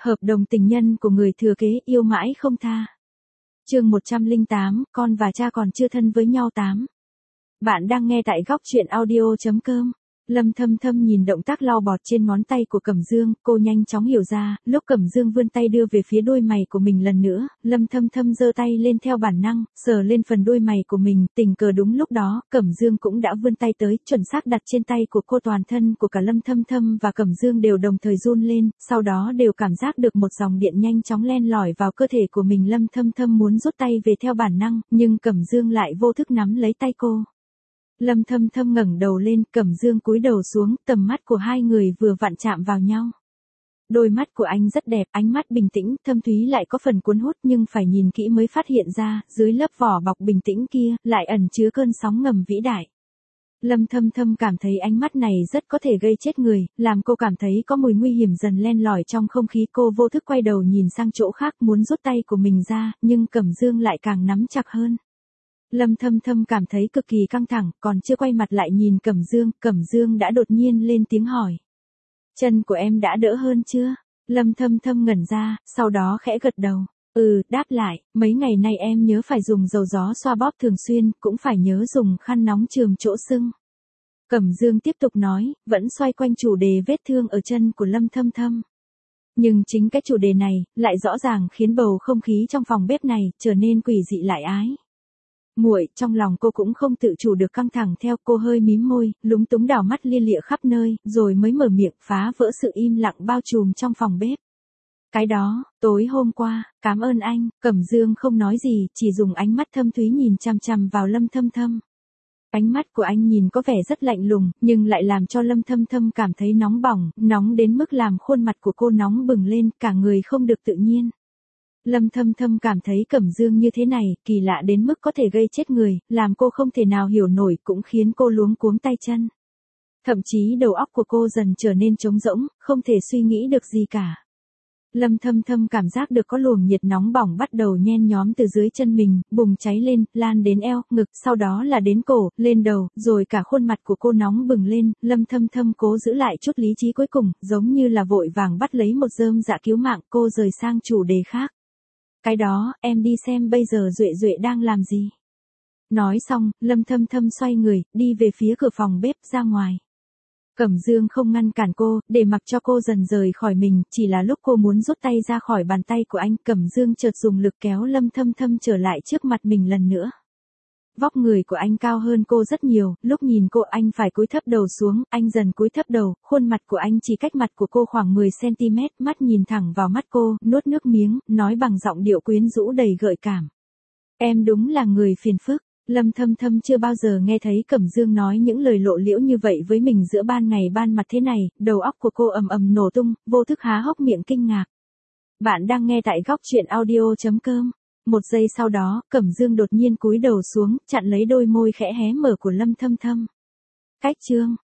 Hợp đồng tình nhân của người thừa kế yêu mãi không tha. Chương 108, con và cha còn chưa thân với nhau 8. Bạn đang nghe tại góc truyện audio.com. Lâm Thâm Thâm nhìn động tác lau bọt trên ngón tay của Cẩm Dương, cô nhanh chóng hiểu ra, lúc Cẩm Dương vươn tay đưa về phía đuôi mày của mình lần nữa, Lâm Thâm Thâm giơ tay lên theo bản năng, sờ lên phần đuôi mày của mình, tình cờ đúng lúc đó, Cẩm Dương cũng đã vươn tay tới, chuẩn xác đặt trên tay của cô. Toàn thân của cả Lâm Thâm Thâm và Cẩm Dương đều đồng thời run lên, sau đó đều cảm giác được một dòng điện nhanh chóng len lỏi vào cơ thể của mình. Lâm Thâm Thâm muốn rút tay về theo bản năng, nhưng Cẩm Dương lại vô thức nắm lấy tay cô. Lâm Thâm Thâm ngẩng đầu lên, Cẩm Dương cúi đầu xuống, tầm mắt của hai người vừa vặn chạm vào nhau. Đôi mắt của anh rất đẹp, ánh mắt bình tĩnh, thâm thúy lại có phần cuốn hút, nhưng phải nhìn kỹ mới phát hiện ra, dưới lớp vỏ bọc bình tĩnh kia, lại ẩn chứa cơn sóng ngầm vĩ đại. Lâm Thâm Thâm cảm thấy ánh mắt này rất có thể gây chết người, làm cô cảm thấy có mùi nguy hiểm dần len lỏi trong không khí. Cô vô thức quay đầu nhìn sang chỗ khác muốn rút tay của mình ra, nhưng Cẩm Dương lại càng nắm chặt hơn. Lâm Thâm Thâm cảm thấy cực kỳ căng thẳng, còn chưa quay mặt lại nhìn Cẩm Dương đã đột nhiên lên tiếng hỏi. Chân của em đã đỡ hơn chưa? Lâm Thâm Thâm ngẩn ra, sau đó khẽ gật đầu. Đáp lại, mấy ngày nay em nhớ phải dùng dầu gió xoa bóp thường xuyên, cũng phải nhớ dùng khăn nóng chườm chỗ sưng. Cẩm Dương tiếp tục nói, vẫn xoay quanh chủ đề vết thương ở chân của Lâm Thâm Thâm. Nhưng chính cái chủ đề này, lại rõ ràng khiến bầu không khí trong phòng bếp này, trở nên quỷ dị lại ái. Muội, trong lòng cô cũng không tự chủ được căng thẳng theo. Cô hơi mím môi, lúng túng đảo mắt lia lịa khắp nơi, rồi mới mở miệng, phá vỡ sự im lặng bao trùm trong phòng bếp. Cái đó, tối hôm qua, cảm ơn anh. Cẩm Dương không nói gì, chỉ dùng ánh mắt thâm thúy nhìn chằm chằm vào Lâm Thâm Thâm. Ánh mắt của anh nhìn có vẻ rất lạnh lùng, nhưng lại làm cho Lâm Thâm Thâm cảm thấy nóng bỏng, nóng đến mức làm khuôn mặt của cô nóng bừng lên, cả người không được tự nhiên. Lâm Thâm Thâm cảm thấy Cẩm Dương như thế này, kỳ lạ đến mức có thể gây chết người, làm cô không thể nào hiểu nổi, cũng khiến cô luống cuống tay chân. Thậm chí đầu óc của cô dần trở nên trống rỗng, không thể suy nghĩ được gì cả. Lâm Thâm Thâm cảm giác được có luồng nhiệt nóng bỏng bắt đầu nhen nhóm từ dưới chân mình, bùng cháy lên, lan đến eo, ngực, sau đó là đến cổ, lên đầu, rồi cả khuôn mặt của cô nóng bừng lên. Lâm Thâm Thâm cố giữ lại chút lý trí cuối cùng, giống như là vội vàng bắt lấy một rơm dạ cứu mạng. Cô rời sang chủ đề khác. Cái đó, em đi xem bây giờ Duệ Duệ đang làm gì. Nói xong, Lâm Thâm Thâm xoay người, đi về phía cửa phòng bếp ra ngoài. Cẩm Dương không ngăn cản cô, để mặc cho cô dần rời khỏi mình, chỉ là lúc cô muốn rút tay ra khỏi bàn tay của anh, Cẩm Dương chợt dùng lực kéo Lâm Thâm Thâm trở lại trước mặt mình lần nữa. Vóc người của anh cao hơn cô rất nhiều, lúc nhìn cô anh phải cúi thấp đầu xuống, anh dần cúi thấp đầu, khuôn mặt của anh chỉ cách mặt của cô khoảng 10cm, mắt nhìn thẳng vào mắt cô, nuốt nước miếng, nói bằng giọng điệu quyến rũ đầy gợi cảm. Em đúng là người phiền phức. Lâm Thâm Thâm chưa bao giờ nghe thấy Cẩm Dương nói những lời lộ liễu như vậy với mình giữa ban ngày ban mặt thế này, đầu óc của cô ầm ầm nổ tung, vô thức há hốc miệng kinh ngạc. Bạn đang nghe tại góc truyện audio.com. Một giây sau đó, Cẩm Dương đột nhiên cúi đầu xuống, chặn lấy đôi môi khẽ hé mở của Lâm Thâm Thâm. Cách chương